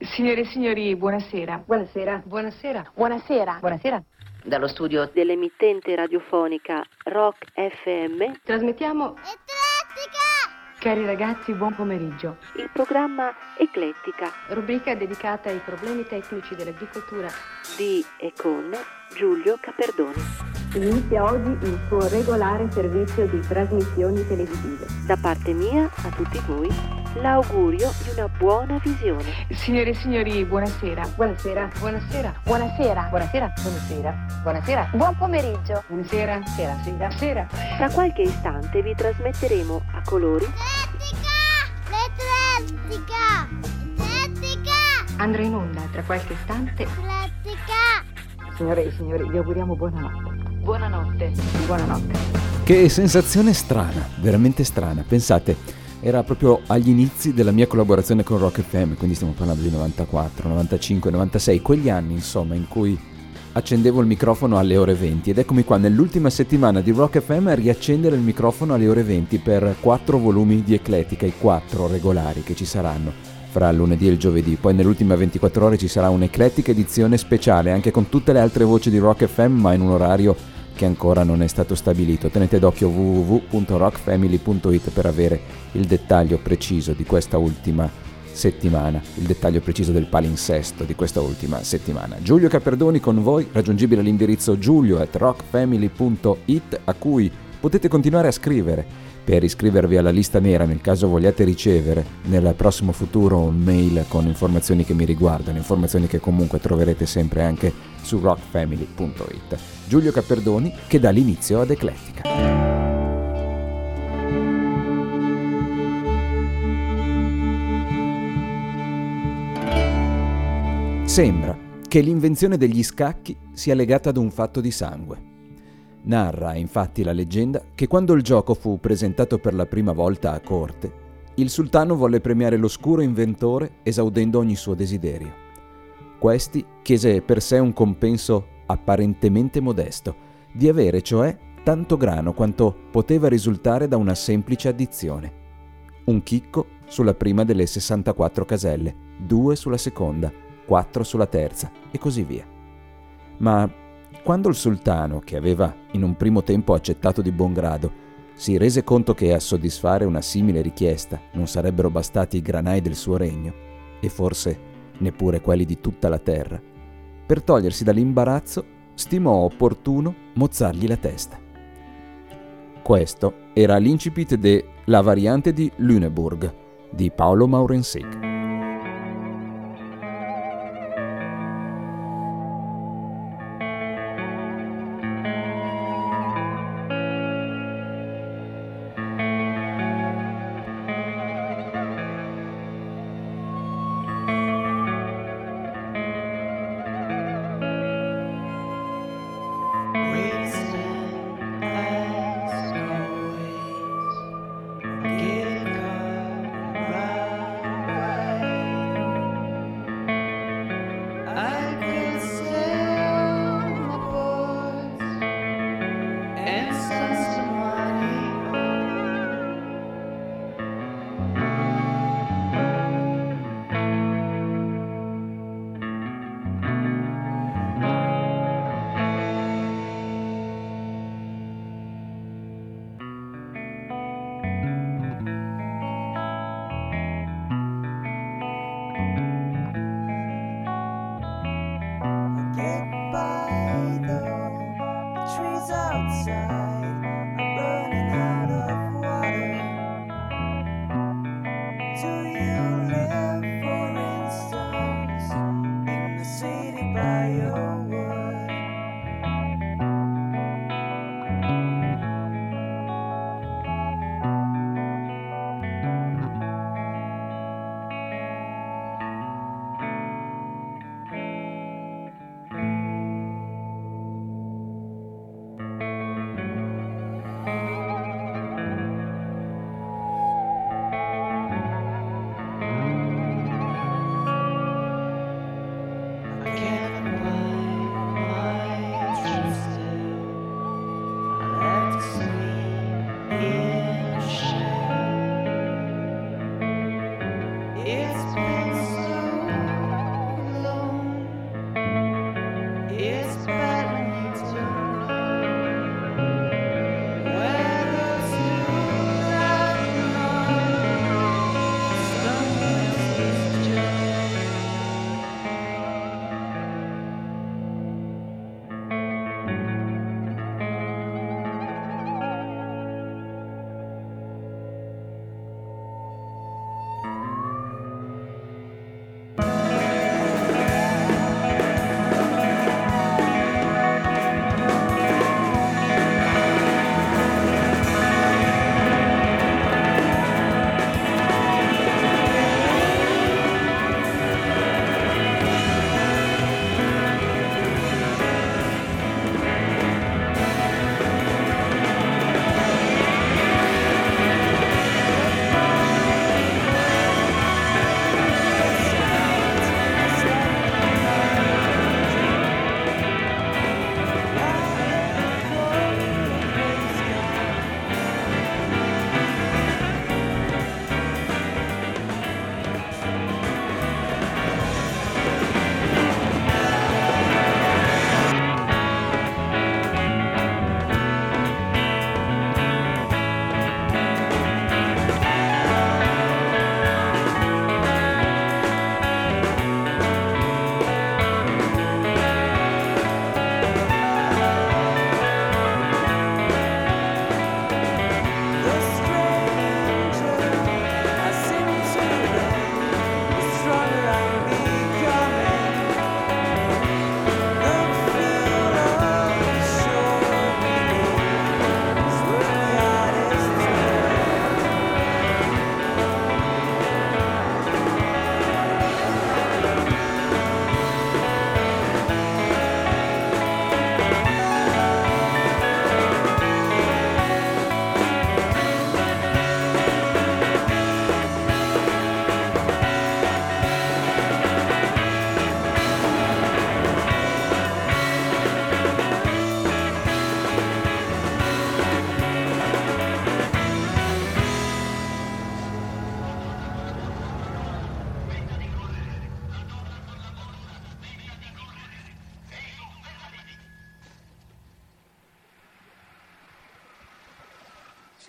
Signore e signori, buonasera. Buonasera. Buonasera. Buonasera. Buonasera. Dallo studio dell'emittente radiofonica Rock FM Trasmettiamo... Eclettica! Cari ragazzi, buon pomeriggio. il programma Eclettica Rubrica dedicata ai problemi tecnici dell'agricoltura. di e con Giulio Caperdoni. Inizia oggi il suo regolare servizio di trasmissioni televisive. Da parte mia a tutti voi l'augurio di una buona visione. Signore e signori, buonasera. Buonasera. Buonasera. Buonasera. Buonasera. Buonasera. Buonasera. Buon pomeriggio! Buonasera. Sera. Sera. Sera. Tra qualche istante vi trasmetteremo a colori L'Eclettica! L'Eclettica! Andrà in onda tra qualche istante. L'Eclettica! Signore e signori, vi auguriamo buonanotte. Buonanotte. Buonanotte. Che sensazione strana, veramente strana. Pensate, era proprio agli inizi della mia collaborazione con Rock FM, quindi stiamo parlando di 94, 95, 96, quegli anni insomma in cui accendevo il microfono alle ore 20 ed eccomi qua nell'ultima settimana di Rock FM a riaccendere il microfono alle ore 20 per 4 volumi di Eclettica, i 4 regolari che ci saranno fra il lunedì e il giovedì. Poi nelle ultime 24 ore ci sarà un'Eclettica edizione speciale anche con tutte le altre voci di Rock FM, ma in un orario che ancora non è stato stabilito. Tenete d'occhio www.rockfamily.it per avere il dettaglio preciso di questa ultima settimana, il dettaglio preciso del palinsesto di questa ultima settimana. Giulio Caperdoni con voi, raggiungibile all'indirizzo giulio@rockfamily.it, a cui potete continuare a scrivere per iscrivervi alla lista nera nel caso vogliate ricevere nel prossimo futuro mail con informazioni che mi riguardano, informazioni che comunque troverete sempre anche su rockfamily.it. Giulio Caperdoni che dà l'inizio ad Eclettica. Sembra che l'invenzione degli scacchi sia legata ad un fatto di sangue. Narra infatti la leggenda che quando il gioco fu presentato per la prima volta a corte, il sultano volle premiare l'oscuro inventore esaudendo ogni suo desiderio. Questi chiese per sé un compenso apparentemente modesto, di avere cioè tanto grano quanto poteva risultare da una semplice addizione. Un chicco sulla prima delle 64 caselle, 2 sulla seconda, 4 sulla terza e così via. Ma quando il sultano, che aveva in un primo tempo accettato di buon grado, si rese conto che a soddisfare una simile richiesta non sarebbero bastati i granai del suo regno, e forse neppure quelli di tutta la terra, per togliersi dall'imbarazzo stimò opportuno mozzargli la testa. Questo era l'incipit de La variante di Lüneburg di Paolo Maurensic.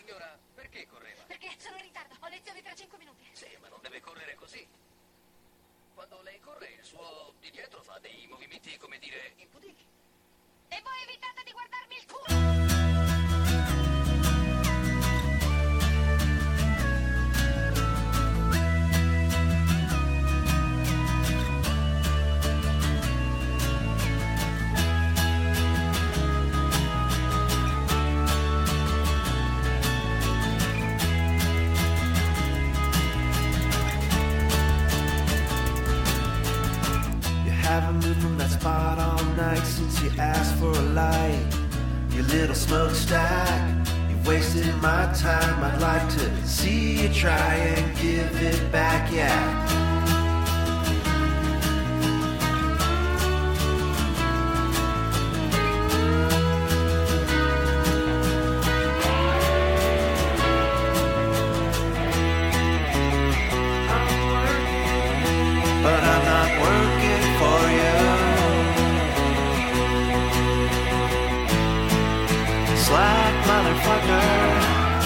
Signora, perché correva? Perché sono in ritardo, ho lezione tra 5 minuti. Sì, ma non deve correre così. Quando lei corre, il suo di dietro fa dei movimenti, come dire, impudenti. E voi evitate di guardarmi il culo! Haven't moved from that spot all night since you asked for a light. You little smokestack, you've wasted my time. I'd like to see you try and give it back, yeah. But I'm not working for you. Slack motherfucker.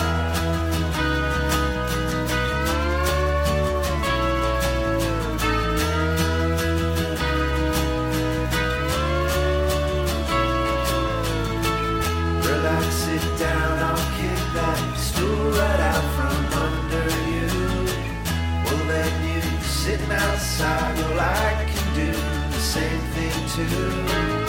Relax, sit down, I'll kick that stool right out from under you. Well then you sitting outside, well I can do the same thing too.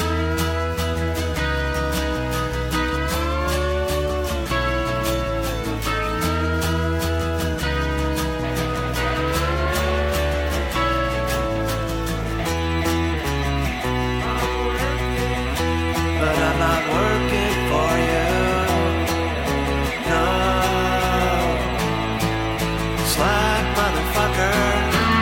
But I'm not working for you. No, slack motherfucker.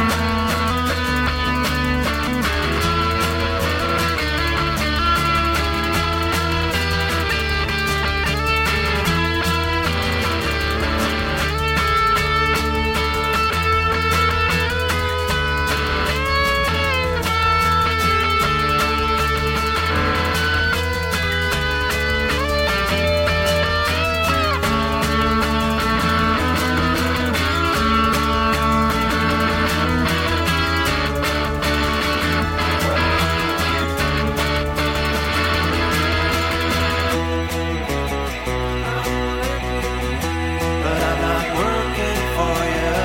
But I'm not working for you.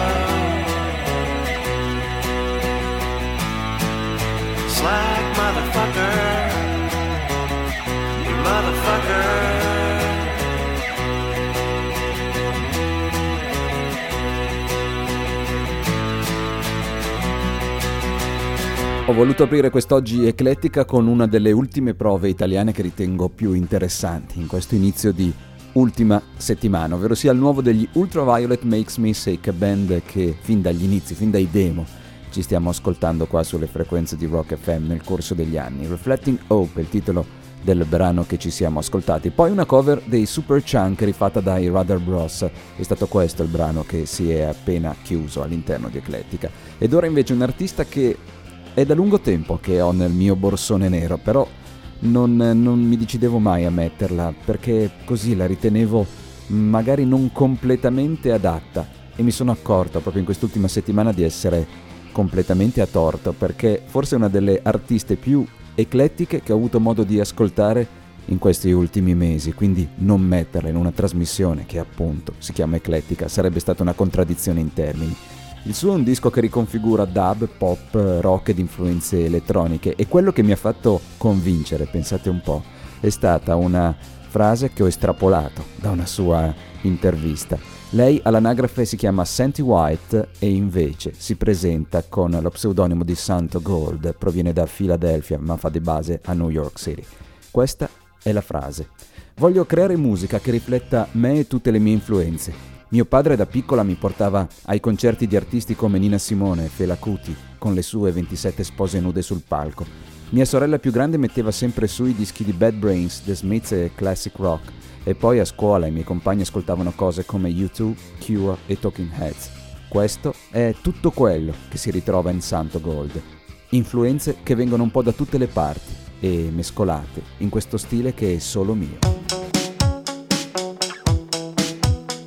Slack motherfucker. You motherfucker. Ho voluto aprire quest'oggi eclettica con una delle ultime prove italiane che ritengo più interessanti in questo inizio di ultima settimana, ovvero sia il nuovo degli Ultraviolet Makes Me Sick, band che fin dagli inizi, fin dai demo, ci stiamo ascoltando qua sulle frequenze di Rock FM nel corso degli anni. Reflecting Hope è il titolo del brano che ci siamo ascoltati, poi una cover dei Superchunk rifatta dai Rudder Bros. È stato questo il brano che si è appena chiuso all'interno di Eclettica. Ed ora invece un artista che è da lungo tempo che ho nel mio borsone nero, però non mi decidevo mai a metterla, perché così la ritenevo magari non completamente adatta, e mi sono accorto proprio in quest'ultima settimana di essere completamente a torto, perché forse è una delle artiste più eclettiche che ho avuto modo di ascoltare in questi ultimi mesi, quindi non metterla in una trasmissione che appunto si chiama Eclettica sarebbe stata una contraddizione in termini. Il suo è un disco che riconfigura dub, pop, rock ed influenze elettroniche, e quello che mi ha fatto convincere, pensate un po', è stata una frase che ho estrapolato da una sua intervista. Lei all'anagrafe si chiama Santi White e invece si presenta con lo pseudonimo di Santo Gold, proviene da Philadelphia ma fa di base a New York City. Questa è la frase: voglio creare musica che rifletta me e tutte le mie influenze. Mio padre da piccola mi portava ai concerti di artisti come Nina Simone e Fela Kuti, con le sue 27 spose nude sul palco. Mia sorella più grande metteva sempre su i dischi di Bad Brains, The Smiths e Classic Rock, e poi a scuola i miei compagni ascoltavano cose come U2, Cure e Talking Heads. Questo è tutto quello che si ritrova in Santo Gold. Influenze che vengono un po' da tutte le parti e mescolate in questo stile che è solo mio.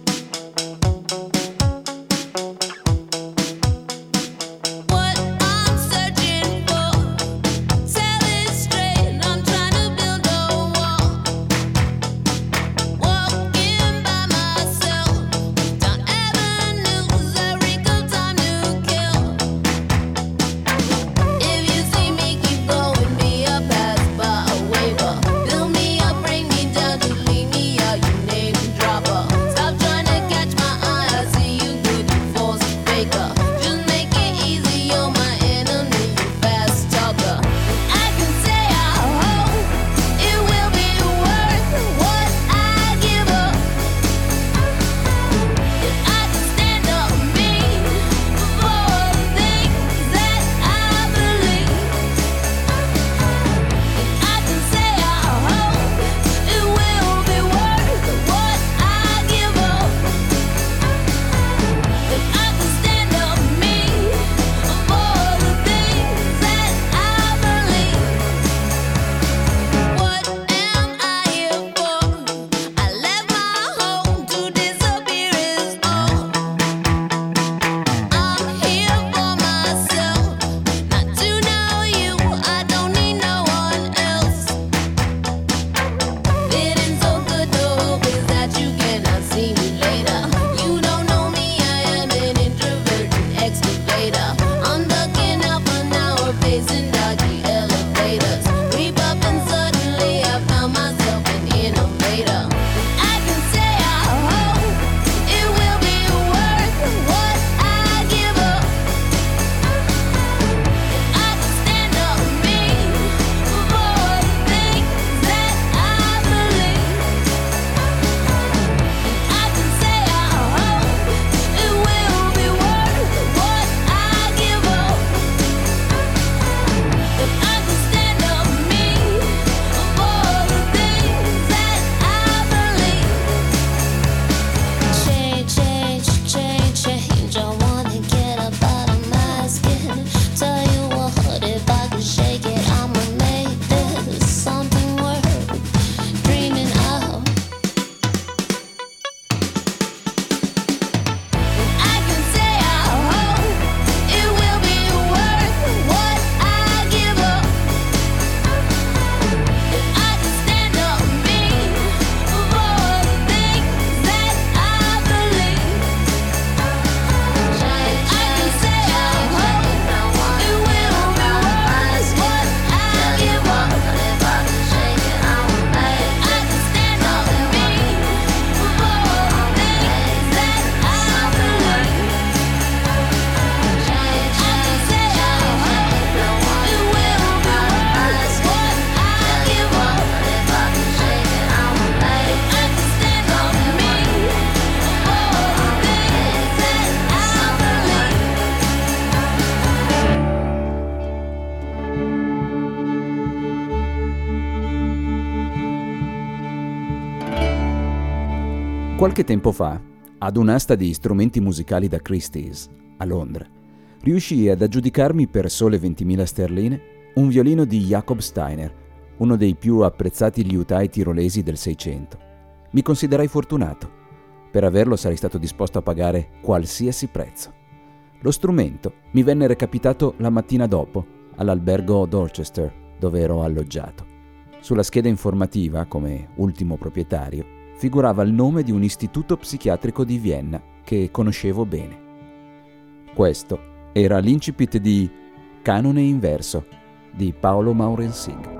Qualche tempo fa, ad un'asta di strumenti musicali da Christie's, a Londra, riuscii ad aggiudicarmi per sole 20.000 sterline un violino di Jacob Steiner, uno dei più apprezzati liutai tirolesi del Seicento. Mi considerai fortunato. Per averlo sarei stato disposto a pagare qualsiasi prezzo. Lo strumento mi venne recapitato la mattina dopo all'albergo Dorchester, dove ero alloggiato. Sulla scheda informativa, come ultimo proprietario, figurava il nome di un istituto psichiatrico di Vienna che conoscevo bene. Questo era l'incipit di Canone inverso di Paolo Maurensig.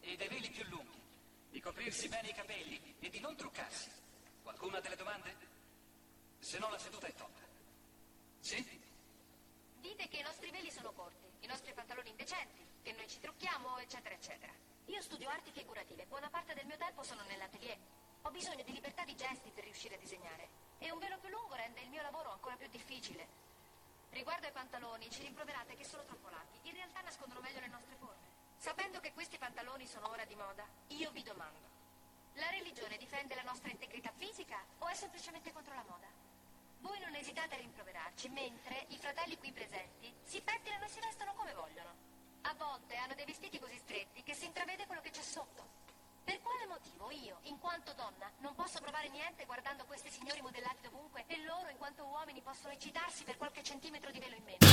e dei veli più lunghi, di coprirsi bene i capelli e di non truccarsi. Qualcuno ha delle domande? Se no la seduta è top. Sì? Dite che i nostri veli sono corti, i nostri pantaloni indecenti, che noi ci trucchiamo, eccetera, eccetera. Io studio arti figurative, buona parte del mio tempo sono nell'atelier. Ho bisogno di libertà di gesti per riuscire a disegnare. E un velo più lungo rende il mio lavoro ancora più difficile. Riguardo ai pantaloni, ci rimproverate che sono troppo larghi. In realtà nascondono meglio le nostre forme. Sapendo che questi pantaloni sono ora di moda, io vi domando: la religione difende la nostra integrità fisica o è semplicemente contro la moda? Voi non esitate a rimproverarci, mentre i fratelli qui presenti si pettinano e si vestono come vogliono. A volte hanno dei vestiti così stretti che si intravede quello che c'è sotto. Per quale motivo io, in quanto donna, non posso provare niente guardando questi signori modellati dovunque e loro, in quanto uomini, possono eccitarsi per qualche centimetro di velo in meno?